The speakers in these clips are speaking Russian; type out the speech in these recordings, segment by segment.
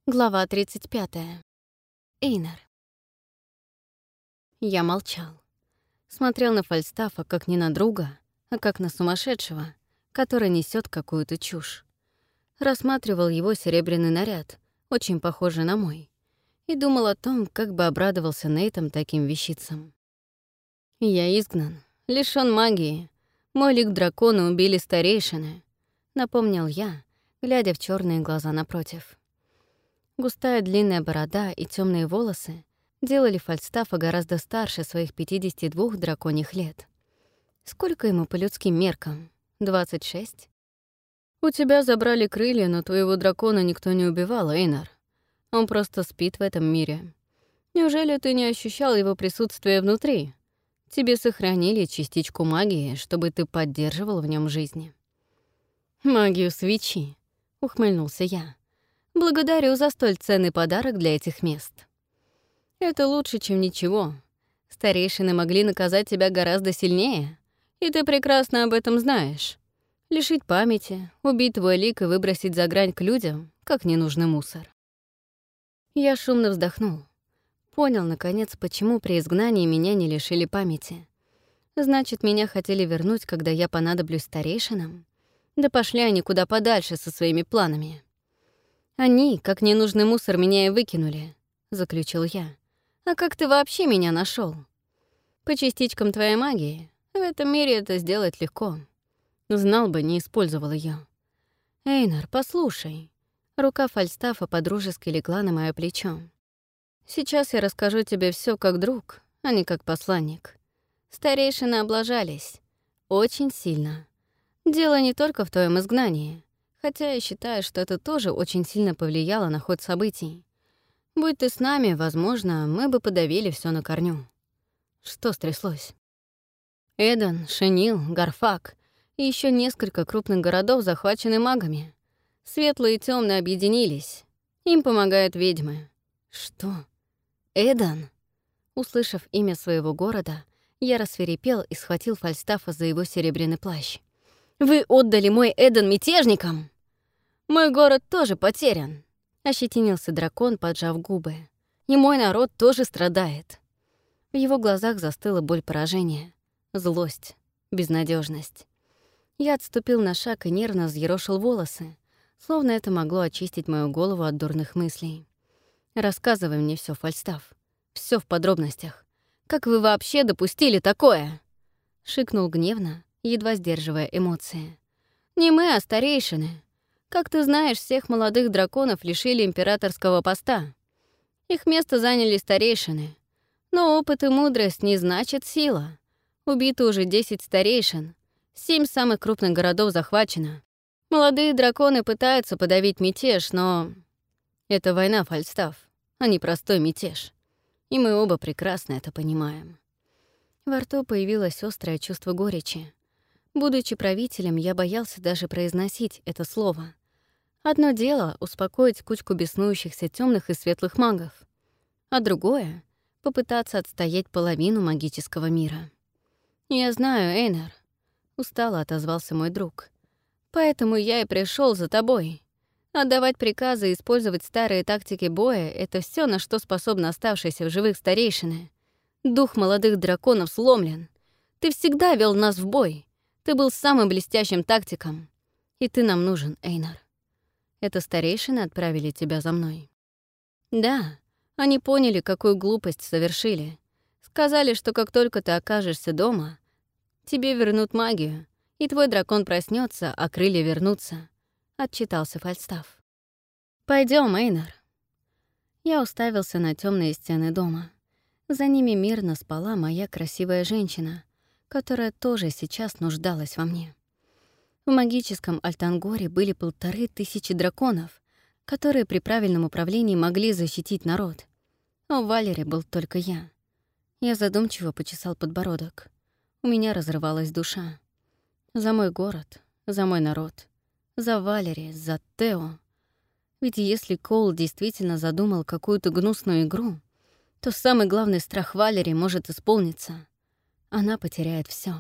Глава 35. Эйнар. Я молчал. Смотрел на Фальстафа как не на друга, а как на сумасшедшего, который несет какую-то чушь. Рассматривал его серебряный наряд, очень похожий на мой, и думал о том, как бы обрадовался Нейтом таким вещицам. Я изгнан, лишён магии. Мой лик дракона убили старейшины, напомнил я, глядя в черные глаза напротив. Густая длинная борода и темные волосы делали Фальстафа гораздо старше своих 52 драконьих лет. Сколько ему по людским меркам? 26? «У тебя забрали крылья, но твоего дракона никто не убивал, Эйнар. Он просто спит в этом мире. Неужели ты не ощущал его присутствие внутри? Тебе сохранили частичку магии, чтобы ты поддерживал в нем жизнь». «Магию свечи», — ухмыльнулся я. «Благодарю за столь ценный подарок для этих мест. Это лучше, чем ничего. Старейшины могли наказать тебя гораздо сильнее, и ты прекрасно об этом знаешь. Лишить памяти, убить твой лик и выбросить за грань к людям, как ненужный мусор». Я шумно вздохнул. Понял, наконец, почему при изгнании меня не лишили памяти. Значит, меня хотели вернуть, когда я понадоблюсь старейшинам? Да пошли они куда подальше со своими планами. «Они, как ненужный мусор, меня и выкинули», — заключил я. «А как ты вообще меня нашел? По частичкам твоей магии в этом мире это сделать легко. Знал бы, не использовал ее. Эйнар, послушай». Рука Фальстафа подружески легла на моё плечо. «Сейчас я расскажу тебе все как друг, а не как посланник. Старейшины облажались. Очень сильно. Дело не только в твоем изгнании. Хотя я считаю, что это тоже очень сильно повлияло на ход событий. Будь ты с нами, возможно, мы бы подавили все на корню». Что стряслось? Эден, Шенил, Гарфак и еще несколько крупных городов захвачены магами. Светлые и темные объединились. Им помогают ведьмы. Что? Эден? Услышав имя своего города, я рассвирепел и схватил Фальстафа за его серебряный плащ. «Вы отдали мой Эден мятежникам?» «Мой город тоже потерян», — ощетинился дракон, поджав губы. «И мой народ тоже страдает». В его глазах застыла боль поражения, злость, безнадежность. Я отступил на шаг и нервно взъерошил волосы, словно это могло очистить мою голову от дурных мыслей. «Рассказывай мне все, Фальстаф. Все в подробностях. Как вы вообще допустили такое?» — шикнул гневно, едва сдерживая эмоции. «Не мы, а старейшины. Как ты знаешь, всех молодых драконов лишили императорского поста. Их место заняли старейшины. Но опыт и мудрость не значит сила. Убито уже 10 старейшин, 7 самых крупных городов захвачено. Молодые драконы пытаются подавить мятеж, но... Это война, Фальстаф, а не простой мятеж. И мы оба прекрасно это понимаем». Во рту появилось острое чувство горечи. Будучи правителем, я боялся даже произносить это слово. Одно дело — успокоить кучку беснующихся темных и светлых магов, а другое — попытаться отстоять половину магического мира. «Я знаю, Эйнар», — устало отозвался мой друг. «Поэтому я и пришел за тобой. Отдавать приказы и использовать старые тактики боя — это все, на что способны оставшиеся в живых старейшины. Дух молодых драконов сломлен. Ты всегда вел нас в бой. Ты был самым блестящим тактиком. И ты нам нужен, Эйнар. Это старейшины отправили тебя за мной?» «Да, они поняли, какую глупость совершили. Сказали, что как только ты окажешься дома, тебе вернут магию, и твой дракон проснется, а крылья вернутся», — отчитался Фальстаф. Пойдем, Эйнар». Я уставился на темные стены дома. За ними мирно спала моя красивая женщина, которая тоже сейчас нуждалась во мне. В магическом Альтангоре были 1500 драконов, которые при правильном управлении могли защитить народ. А в Валере был только я. Я задумчиво почесал подбородок. У меня разрывалась душа. За мой город, за мой народ, за Валери, за Тео. Ведь если Коул действительно задумал какую-то гнусную игру, то самый главный страх Валери может исполниться. Она потеряет все.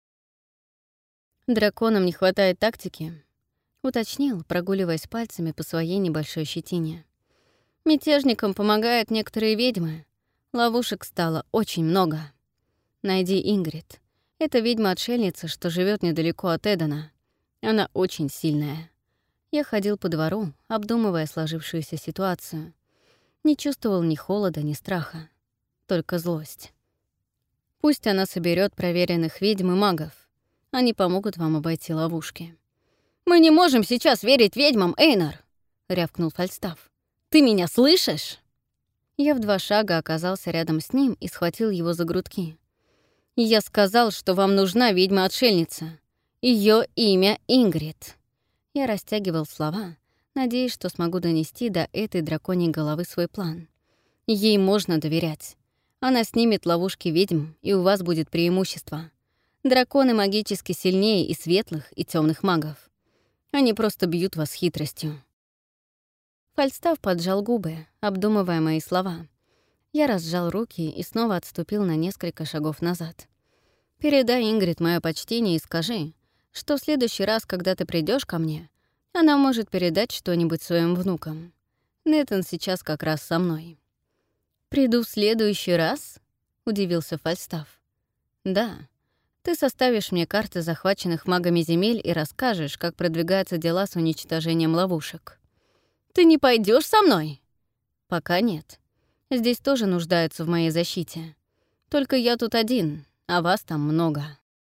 «Драконам не хватает тактики», — уточнил, прогуливаясь пальцами по своей небольшой щетине. Мятежникам помогают некоторые ведьмы. Ловушек стало очень много. Найди Ингрид. Это ведьма-отшельница, что живет недалеко от Эдена. Она очень сильная. Я ходил по двору, обдумывая сложившуюся ситуацию. Не чувствовал ни холода, ни страха. Только злость. Пусть она соберет проверенных ведьм и магов. Они помогут вам обойти ловушки. «Мы не можем сейчас верить ведьмам, Эйнар!» — рявкнул Фальстаф. «Ты меня слышишь?» Я в 2 шага оказался рядом с ним и схватил его за грудки. «Я сказал, что вам нужна ведьма-отшельница. Ее имя Ингрид». Я растягивал слова, надеясь, что смогу донести до этой драконьей головы свой план. Ей можно доверять. Она снимет ловушки ведьм, и у вас будет преимущество. Драконы магически сильнее и светлых, и темных магов. Они просто бьют вас хитростью. Фальстаф поджал губы, обдумывая мои слова. Я разжал руки и снова отступил на несколько шагов назад. «Передай Ингрид мое почтение и скажи, что в следующий раз, когда ты придешь ко мне, она может передать что-нибудь своим внукам. Нэтан сейчас как раз со мной». «Приду в следующий раз?» — удивился Фальстаф. «Да. Ты составишь мне карты захваченных магами земель и расскажешь, как продвигаются дела с уничтожением ловушек». «Ты не пойдешь со мной?» «Пока нет. Здесь тоже нуждаются в моей защите. Только я тут один, а вас там много».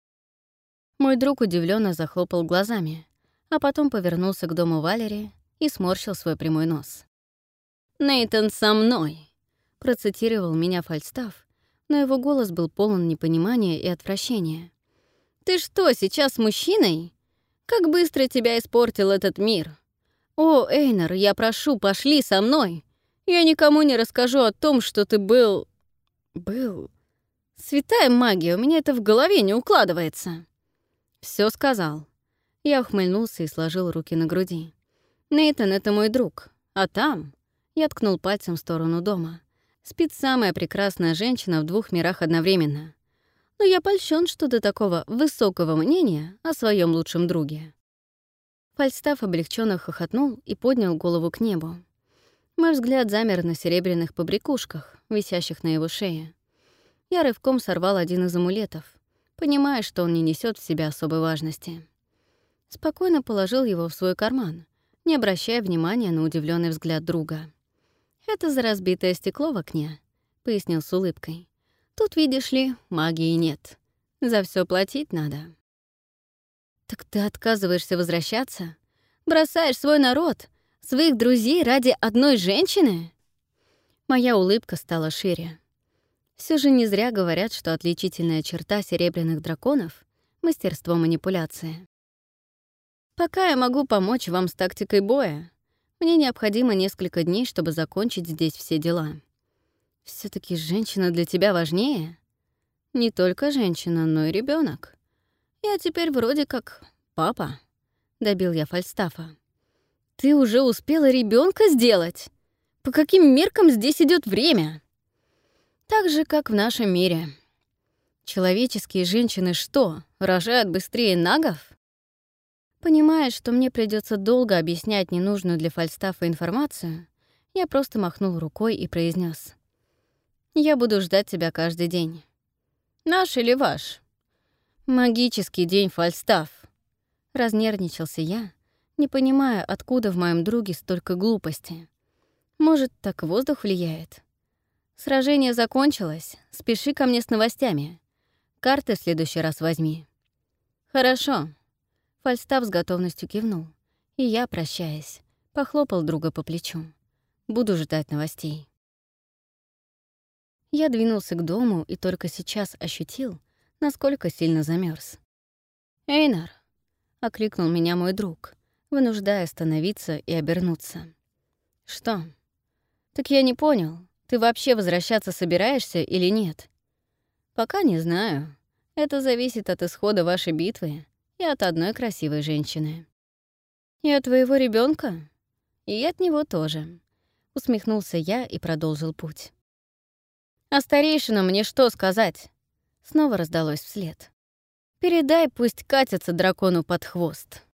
Мой друг удивленно захлопал глазами, а потом повернулся к дому Валери и сморщил свой прямой нос. «Нейтан со мной!» — процитировал меня Фальстаф, но его голос был полон непонимания и отвращения. «Ты что, сейчас с мужчиной? Как быстро тебя испортил этот мир! О, Эйнар, я прошу, пошли со мной! Я никому не расскажу о том, что ты был... Святая магия, у меня это в голове не укладывается!» Все сказал. Я ухмыльнулся и сложил руки на груди. «Нейтан — это мой друг, а там...» Я ткнул пальцем в сторону дома. «Спит самая прекрасная женщина в 2 мирах одновременно. Но я польщен, что до такого высокого мнения о своем лучшем друге». Фальстаф облегченно хохотнул и поднял голову к небу. Мой взгляд замер на серебряных побрякушках, висящих на его шее. Я рывком сорвал один из амулетов, понимая, что он не несет в себе особой важности. Спокойно положил его в свой карман, не обращая внимания на удивленный взгляд друга. «Это за разбитое стекло в окне», — пояснил с улыбкой. «Тут, видишь ли, магии нет. За все платить надо». «Так ты отказываешься возвращаться? Бросаешь свой народ, своих друзей ради одной женщины?» Моя улыбка стала шире. Все же не зря говорят, что отличительная черта серебряных драконов — мастерство манипуляции. «Пока я могу помочь вам с тактикой боя. Мне необходимо несколько дней, чтобы закончить здесь все дела. все таки женщина для тебя важнее? Не только женщина, но и ребенок. Я теперь вроде как папа», — добил я Фальстафа. «Ты уже успела ребенка сделать? По каким меркам здесь идет время?» «Так же, как в нашем мире. Человеческие женщины что, рожают быстрее нагов?» Понимая, что мне придется долго объяснять ненужную для Фальстафа информацию, я просто махнул рукой и произнес: «Я буду ждать тебя каждый день». «Наш или ваш?» «Магический день, Фальстаф». Разнервничался я, не понимая, откуда в моем друге столько глупости. Может, так воздух влияет? «Сражение закончилось. Спеши ко мне с новостями. Карты в следующий раз возьми». «Хорошо». Фальстаф с готовностью кивнул, и я, прощаясь, похлопал друга по плечу. «Буду ждать новостей». Я двинулся к дому и только сейчас ощутил, насколько сильно замерз. «Эйнар!» — окликнул меня мой друг, вынуждая остановиться и обернуться. «Что?» «Так я не понял, ты вообще возвращаться собираешься или нет?» «Пока не знаю. Это зависит от исхода вашей битвы и от одной красивой женщины». «И от твоего ребенка? «И от него тоже», — усмехнулся я и продолжил путь. «А старейшинам мне что сказать?» Снова раздалось вслед. «Передай, пусть катятся дракону под хвост».